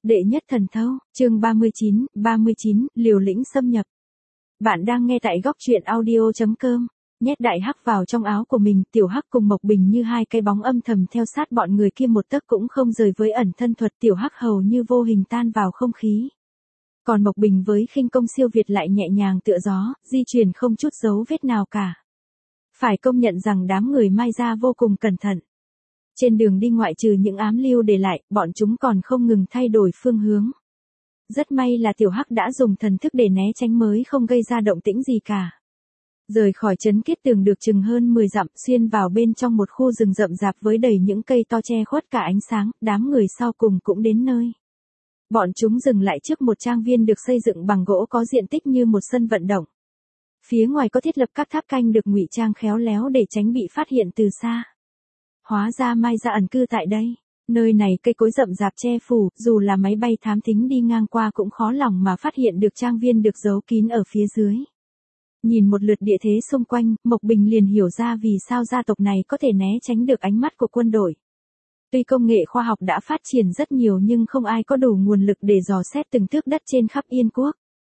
Đệ nhất thần thâu, chương 39, liều lĩnh xâm nhập. Bạn đang nghe tại góc truyện audio.com. Nhét đại hắc vào trong áo của mình, tiểu hắc cùng Mộc Bình như hai cái bóng âm thầm theo sát bọn người kia một tấc cũng không rời với ẩn thân thuật, tiểu hắc hầu như vô hình tan vào không khí. Còn Mộc Bình với khinh công siêu việt lại nhẹ nhàng tựa gió, di chuyển không chút dấu vết nào cả. Phải công nhận rằng đám người Mai gia vô cùng cẩn thận. Trên đường đi ngoại trừ những ám lưu để lại, bọn chúng còn không ngừng thay đổi phương hướng. Rất may là tiểu hắc đã dùng thần thức để né tránh mới không gây ra động tĩnh gì cả. Rời khỏi trấn Kiết Tường được chừng hơn 10 dặm, xuyên vào bên trong một khu rừng rậm rạp với đầy những cây to che khuất cả ánh sáng, đám người sau cùng cũng đến nơi. Bọn chúng dừng lại trước một trang viên được xây dựng bằng gỗ có diện tích như một sân vận động. Phía ngoài có thiết lập các tháp canh được ngụy trang khéo léo để tránh bị phát hiện từ xa. Hóa ra Mai gia ẩn cư tại đây. Nơi này cây cối rậm rạp che phủ, dù là máy bay thám thính đi ngang qua cũng khó lòng mà phát hiện được trang viên được giấu kín ở phía dưới. Nhìn một lượt địa thế xung quanh, Mộc Bình liền hiểu ra vì sao gia tộc này có thể né tránh được ánh mắt của quân đội. Tuy công nghệ khoa học đã phát triển rất nhiều nhưng không ai có đủ nguồn lực để dò xét từng thước đất trên khắp Yên Quốc.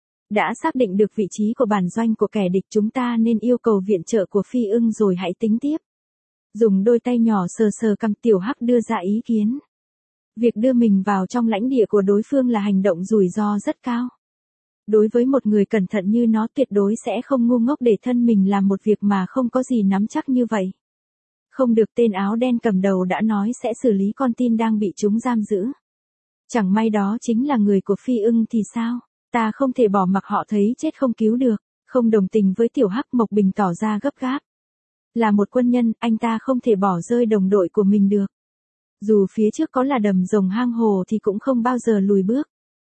Đã xác định được vị trí của bản doanh của kẻ địch, chúng ta nên yêu cầu viện trợ của Phi Ưng rồi hãy tính tiếp. Dùng đôi tay nhỏ sờ sờ cằm, tiểu hắc đưa ra ý kiến. Việc đưa mình vào trong lãnh địa của đối phương là hành động rủi ro rất cao. Đối với một người cẩn thận như nó, tuyệt đối sẽ không ngu ngốc để thân mình làm một việc mà không có gì nắm chắc như vậy. Không được, tên áo đen cầm đầu đã nói sẽ xử lý con tin đang bị chúng giam giữ. Chẳng may đó chính là người của Phi Ưng thì sao? Ta không thể bỏ mặc họ thấy chết không cứu được. Không đồng tình với tiểu hắc, Mộc Bình tỏ ra gấp gáp. Là một quân nhân, anh ta không thể bỏ rơi đồng đội của mình được. Dù phía trước có là đầm rồng hang hồ thì cũng không bao giờ lùi bước.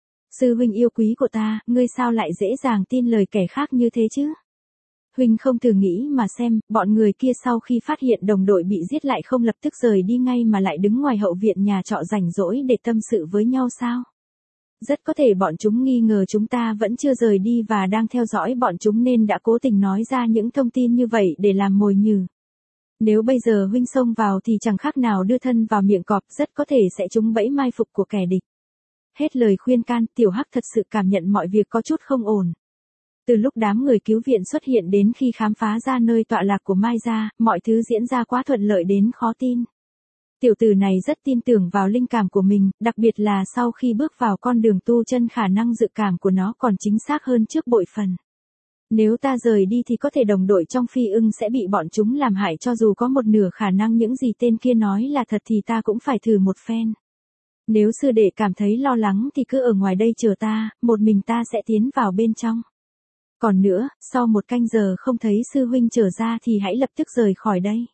Sư huynh yêu quý của ta, ngươi sao lại dễ dàng tin lời kẻ khác như thế chứ? Huynh không thử nghĩ mà xem, bọn người kia sau khi phát hiện đồng đội bị giết lại không lập tức rời đi ngay mà lại đứng ngoài hậu viện nhà trọ rảnh rỗi để tâm sự với nhau sao? Rất có thể bọn chúng nghi ngờ chúng ta vẫn chưa rời đi và đang theo dõi bọn chúng nên đã cố tình nói ra những thông tin như vậy để làm mồi nhử. Nếu bây giờ huynh xông vào thì chẳng khác nào đưa thân vào miệng cọp, rất có thể sẽ trúng bẫy mai phục của kẻ địch. Hết lời khuyên can, tiểu hắc thật sự cảm nhận mọi việc có chút không ổn. Từ lúc đám người cứu viện xuất hiện đến khi khám phá ra nơi tọa lạc của Mai gia, mọi thứ diễn ra quá thuận lợi đến khó tin. Tiểu tử này rất tin tưởng vào linh cảm của mình, đặc biệt là sau khi bước vào con đường tu chân khả năng dự cảm của nó còn chính xác hơn trước bội phần. Nếu ta rời đi thì có thể đồng đội trong Phi Ưng sẽ bị bọn chúng làm hại, cho dù có một nửa khả năng những gì tên kia nói là thật thì ta cũng phải thử một phen. Nếu sư đệ cảm thấy lo lắng thì cứ ở ngoài đây chờ ta, một mình ta sẽ tiến vào bên trong. Còn nữa, sau một canh giờ không thấy sư huynh trở ra thì hãy lập tức rời khỏi đây.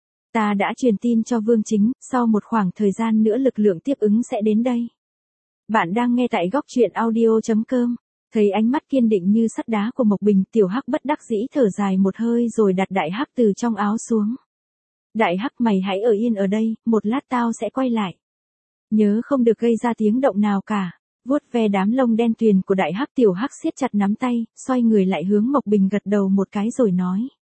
Ta đã truyền tin cho Vương Chính, sau một khoảng thời gian nữa lực lượng tiếp ứng sẽ đến đây. Bạn đang nghe tại góc truyện audio.com. Thấy ánh mắt kiên định như sắt đá của Mộc Bình, tiểu hắc bất đắc dĩ thở dài một hơi rồi đặt đại hắc từ trong áo xuống. Đại hắc, mày hãy ở yên ở đây, một lát tao sẽ quay lại. Nhớ không được gây ra tiếng động nào cả. Vuốt ve đám lông đen tuyền của đại hắc, tiểu hắc siết chặt nắm tay, xoay người lại hướng Mộc Bình gật đầu một cái rồi nói.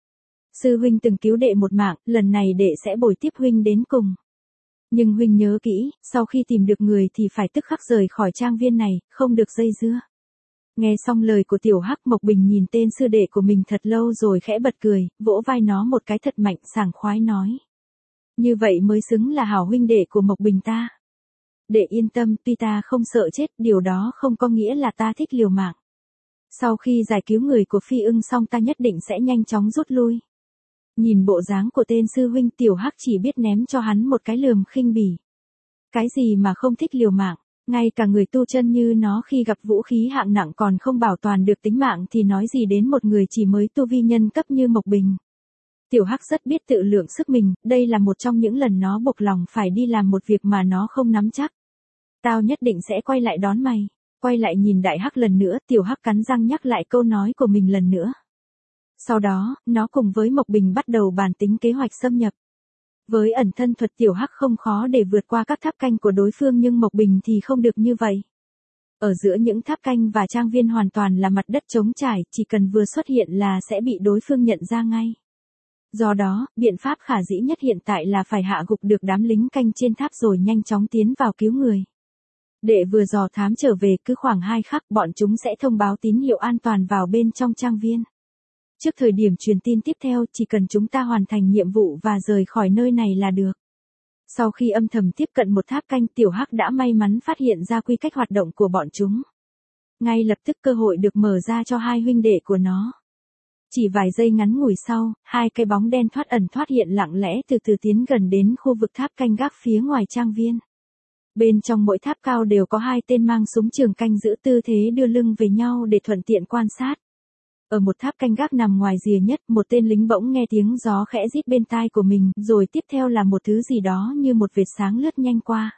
Sư huynh từng cứu đệ một mạng, lần này đệ sẽ bồi tiếp huynh đến cùng. Nhưng huynh nhớ kỹ, sau khi tìm được người thì phải tức khắc rời khỏi trang viên này, không được dây dưa. Nghe xong lời của tiểu hắc, Mộc Bình nhìn tên sư đệ của mình thật lâu rồi khẽ bật cười, vỗ vai nó một cái thật mạnh, sảng khoái nói. Như vậy mới xứng là hảo huynh đệ của Mộc Bình ta. Đệ yên tâm, tuy ta không sợ chết, điều đó không có nghĩa là ta thích liều mạng. Sau khi giải cứu người của Phi Ưng xong ta nhất định sẽ nhanh chóng rút lui. Nhìn bộ dáng của tên sư huynh, tiểu hắc chỉ biết ném cho hắn một cái lườm khinh bỉ. Cái gì mà không thích liều mạng, ngay cả người tu chân như nó khi gặp vũ khí hạng nặng còn không bảo toàn được tính mạng thì nói gì đến một người chỉ mới tu vi nhân cấp như Mộc Bình. Tiểu hắc rất biết tự lượng sức mình, đây là một trong những lần nó buộc lòng phải đi làm một việc mà nó không nắm chắc. Tao nhất định sẽ quay lại đón mày. Quay lại nhìn đại hắc lần nữa, tiểu hắc cắn răng nhắc lại câu nói của mình lần nữa. Sau đó, nó cùng với Mộc Bình bắt đầu bàn tính kế hoạch xâm nhập. Với ẩn thân thuật, tiểu hắc không khó để vượt qua các tháp canh của đối phương, nhưng Mộc Bình thì không được như vậy. Ở giữa những tháp canh và trang viên hoàn toàn là mặt đất trống trải, chỉ cần vừa xuất hiện là sẽ bị đối phương nhận ra ngay. Do đó, biện pháp khả dĩ nhất hiện tại là phải hạ gục được đám lính canh trên tháp rồi nhanh chóng tiến vào cứu người. Đệ vừa dò thám trở về, cứ khoảng 2 khắc bọn chúng sẽ thông báo tín hiệu an toàn vào bên trong trang viên. Trước thời điểm truyền tin tiếp theo, chỉ cần chúng ta hoàn thành nhiệm vụ và rời khỏi nơi này là được. Sau khi âm thầm tiếp cận một tháp canh, Tiểu Hắc đã may mắn phát hiện ra quy cách hoạt động của bọn chúng. Ngay lập tức cơ hội được mở ra cho hai huynh đệ của nó. Chỉ vài giây ngắn ngủi sau, hai cái bóng đen thoát ẩn thoát hiện lặng lẽ từ từ tiến gần đến khu vực tháp canh gác phía ngoài trang viên. Bên trong mỗi tháp cao đều có hai tên mang súng trường canh giữ tư thế đưa lưng về nhau để thuận tiện quan sát. Ở một tháp canh gác nằm ngoài rìa nhất, một tên lính bỗng nghe tiếng gió khẽ rít bên tai của mình, rồi tiếp theo là một thứ gì đó như một vệt sáng lướt nhanh qua.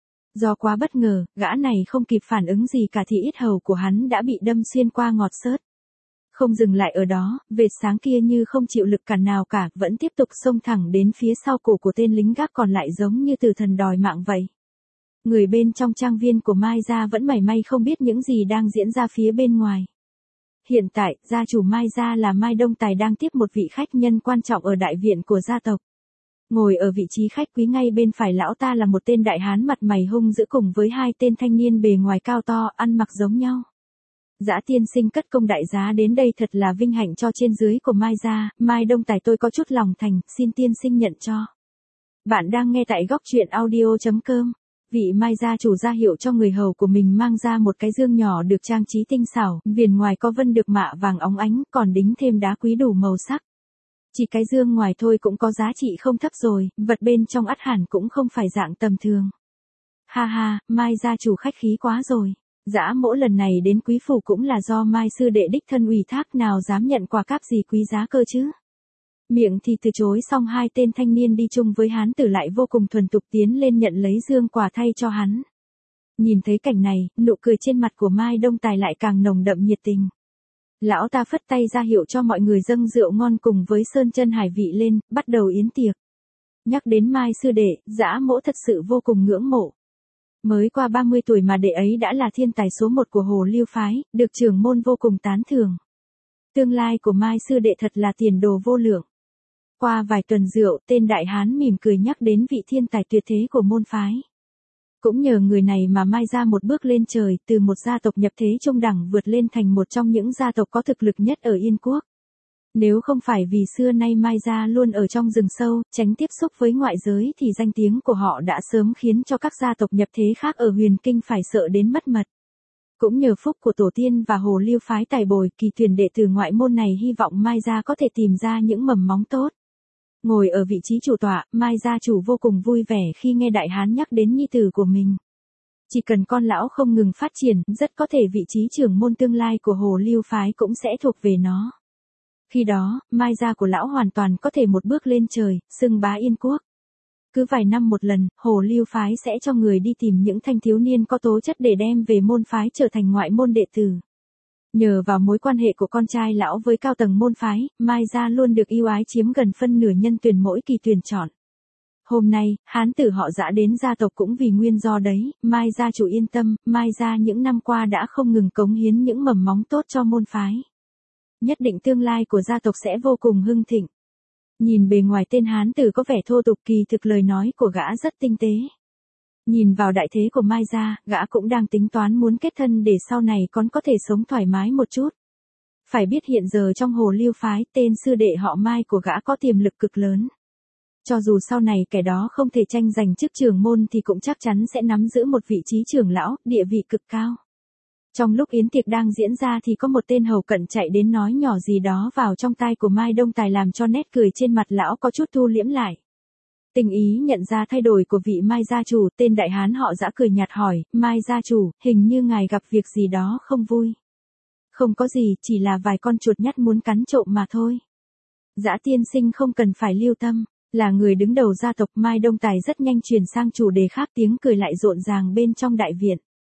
Do quá bất ngờ, gã này không kịp phản ứng gì cả thì yết hầu của hắn đã bị đâm xuyên qua ngọt xớt. Không dừng lại ở đó, vệt sáng kia như không chịu lực cản nào cả, vẫn tiếp tục xông thẳng đến phía sau cổ của tên lính gác còn lại, giống như tử thần đòi mạng vậy. Người bên trong trang viên của Mai gia vẫn mảy may không biết những gì đang diễn ra phía bên ngoài. Hiện tại, gia chủ Mai gia là Mai Đông Tài đang tiếp một vị khách nhân quan trọng ở đại viện của gia tộc. Ngồi ở vị trí khách quý ngay bên phải lão ta là một tên đại hán mặt mày hung dữ cùng với hai tên thanh niên bề ngoài cao to, ăn mặc giống nhau. Dã tiên sinh cất công đại giá đến đây thật là vinh hạnh cho trên dưới của Mai gia, Mai Đông Tài tôi có chút lòng thành, xin tiên sinh nhận cho. Bạn đang nghe tại góc truyện audio.com. Vị Mai gia chủ ra hiệu cho người hầu của mình mang ra một cái dương nhỏ được trang trí tinh xảo, viền ngoài có vân được mạ vàng óng ánh, còn đính thêm đá quý đủ màu sắc. Chỉ cái dương ngoài thôi cũng có giá trị không thấp rồi, vật bên trong ắt hẳn cũng không phải dạng tầm thường. Ha ha, Mai gia chủ khách khí quá rồi. Dã mỗ lần này đến quý phủ cũng là do Mai sư đệ đích thân ủy thác, nào dám nhận quà cáp gì quý giá cơ chứ. Miệng thì từ chối xong, hai tên thanh niên đi chung với hán tử lại vô cùng thuần thục tiến lên nhận lấy dương quà thay cho hắn. Nhìn thấy cảnh này, nụ cười trên mặt của Mai Đông Tài lại càng nồng đậm nhiệt tình. Lão ta phất tay ra hiệu cho mọi người dâng rượu ngon cùng với sơn chân hải vị lên, bắt đầu yến tiệc. Nhắc đến Mai sư đệ, dã mỗ thật sự vô cùng ngưỡng mộ. Mới qua 30 tuổi mà đệ ấy đã là thiên tài số 1 của Hồ Lưu phái, được trưởng môn vô cùng tán thưởng. Tương lai của Mai sư đệ thật là tiền đồ vô lượng. Qua vài tuần rượu, tên đại hán mỉm cười nhắc đến vị thiên tài tuyệt thế của môn phái. Cũng nhờ người này mà Mai gia một bước lên trời, từ một gia tộc nhập thế trung đẳng vượt lên thành một trong những gia tộc có thực lực nhất ở Yên Quốc. Nếu không phải vì xưa nay Mai gia luôn ở trong rừng sâu, tránh tiếp xúc với ngoại giới thì danh tiếng của họ đã sớm khiến cho các gia tộc nhập thế khác ở Huyền Kinh phải sợ đến mất mật. Cũng nhờ phúc của tổ tiên và Hồ Lưu phái tài bồi, kỳ tuyển đệ tử ngoại môn này hy vọng Mai gia có thể tìm ra những mầm móng tốt. Ngồi ở vị trí chủ tọa, Mai gia chủ vô cùng vui vẻ khi nghe đại hán nhắc đến nhi tử của mình. Chỉ cần con lão không ngừng phát triển, rất có thể vị trí trưởng môn tương lai của Hồ Lưu phái cũng sẽ thuộc về nó. Khi đó, Mai gia của lão hoàn toàn có thể một bước lên trời, xưng bá Yên Quốc. Cứ vài năm một lần, Hồ Lưu phái sẽ cho người đi tìm những thanh thiếu niên có tố chất để đem về môn phái trở thành ngoại môn đệ tử. Nhờ vào mối quan hệ của con trai lão với cao tầng môn phái, Mai gia luôn được ưu ái chiếm gần phân nửa nhân tuyển mỗi kỳ tuyển chọn. Hôm nay, hán tử họ Dã đến gia tộc cũng vì nguyên do đấy, Mai gia chủ yên tâm, Mai gia những năm qua đã không ngừng cống hiến những mầm móng tốt cho môn phái. Nhất định tương lai của gia tộc sẽ vô cùng hưng thịnh. Nhìn bề ngoài tên hán tử có vẻ thô tục, kỳ thực lời nói của gã rất tinh tế. Nhìn vào đại thế của Mai gia, gã cũng đang tính toán muốn kết thân để sau này còn có thể sống thoải mái một chút. Phải biết hiện giờ trong Hồ Lưu phái, tên sư đệ họ Mai của gã có tiềm lực cực lớn. Cho dù sau này kẻ đó không thể tranh giành chức trưởng môn thì cũng chắc chắn sẽ nắm giữ một vị trí trưởng lão, địa vị cực cao. Trong lúc yến tiệc đang diễn ra thì có một tên hầu cận chạy đến nói nhỏ gì đó vào trong tai của Mai Đông Tài làm cho nét cười trên mặt lão có chút thu liễm lại. Tình ý nhận ra thay đổi của vị Mai gia chủ, tên đại hán họ Dã cười nhạt hỏi, Mai gia chủ, hình như ngài gặp việc gì đó không vui. Không có gì, chỉ là vài con chuột nhắt muốn cắn trộm mà thôi. Dã tiên sinh không cần phải lưu tâm, là người đứng đầu gia tộc. Mai Đông Tài rất nhanh chuyển sang chủ đề khác, tiếng cười lại rộn ràng bên trong đại viện.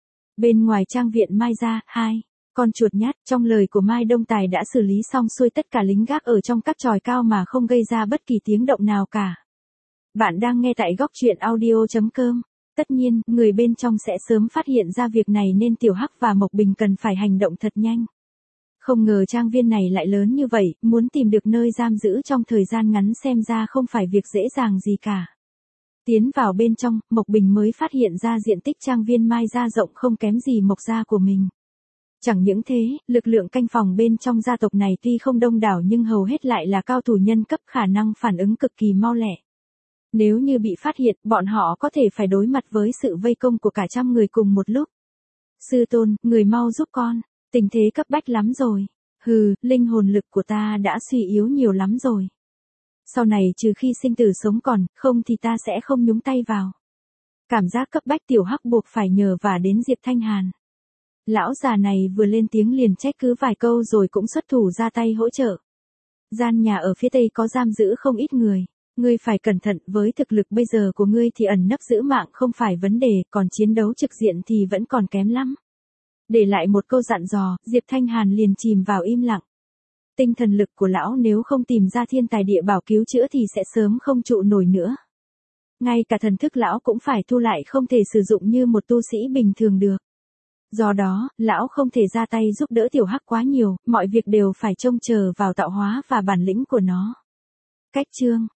Bên ngoài trang viện Mai gia, con chuột nhắt, trong lời của Mai Đông Tài đã xử lý xong xuôi tất cả lính gác ở trong các chòi cao mà không gây ra bất kỳ tiếng động nào cả. Bạn đang nghe tại góc truyện audio.com. Tất nhiên, người bên trong sẽ sớm phát hiện ra việc này nên Tiểu Hắc và Mộc Bình cần phải hành động thật nhanh. Không ngờ trang viên này lại lớn như vậy, muốn tìm được nơi giam giữ trong thời gian ngắn xem ra không phải việc dễ dàng gì cả. Tiến vào bên trong, Mộc Bình mới phát hiện ra diện tích trang viên Mai gia rộng không kém gì Mộc gia của mình. Chẳng những thế, lực lượng canh phòng bên trong gia tộc này tuy không đông đảo nhưng hầu hết lại là cao thủ nhân cấp, khả năng phản ứng cực kỳ mau lẹ. Nếu như bị phát hiện, bọn họ có thể phải đối mặt với sự vây công của cả trăm người cùng một lúc. Sư tôn, người mau giúp con, tình thế cấp bách lắm rồi. Hừ, linh hồn lực của ta đã suy yếu nhiều lắm rồi. Sau này trừ khi sinh tử sống còn, không thì ta sẽ không nhúng tay vào. Cảm giác cấp bách Tiểu Hắc buộc phải nhờ vả đến Diệp Thanh Hàn. Lão già này vừa lên tiếng liền trách cứ vài câu rồi cũng xuất thủ ra tay hỗ trợ. Gian nhà ở phía tây có giam giữ không ít người. Ngươi phải cẩn thận, với thực lực bây giờ của ngươi thì ẩn nấp giữ mạng không phải vấn đề, còn chiến đấu trực diện thì vẫn còn kém lắm. Để lại một câu dặn dò, Diệp Thanh Hàn liền chìm vào im lặng. Tinh thần lực của lão nếu không tìm ra thiên tài địa bảo cứu chữa thì sẽ sớm không trụ nổi nữa. Ngay cả thần thức lão cũng phải thu lại, không thể sử dụng như một tu sĩ bình thường được. Do đó, lão không thể ra tay giúp đỡ Tiểu Hắc quá nhiều, mọi việc đều phải trông chờ vào tạo hóa và bản lĩnh của nó. Cách chương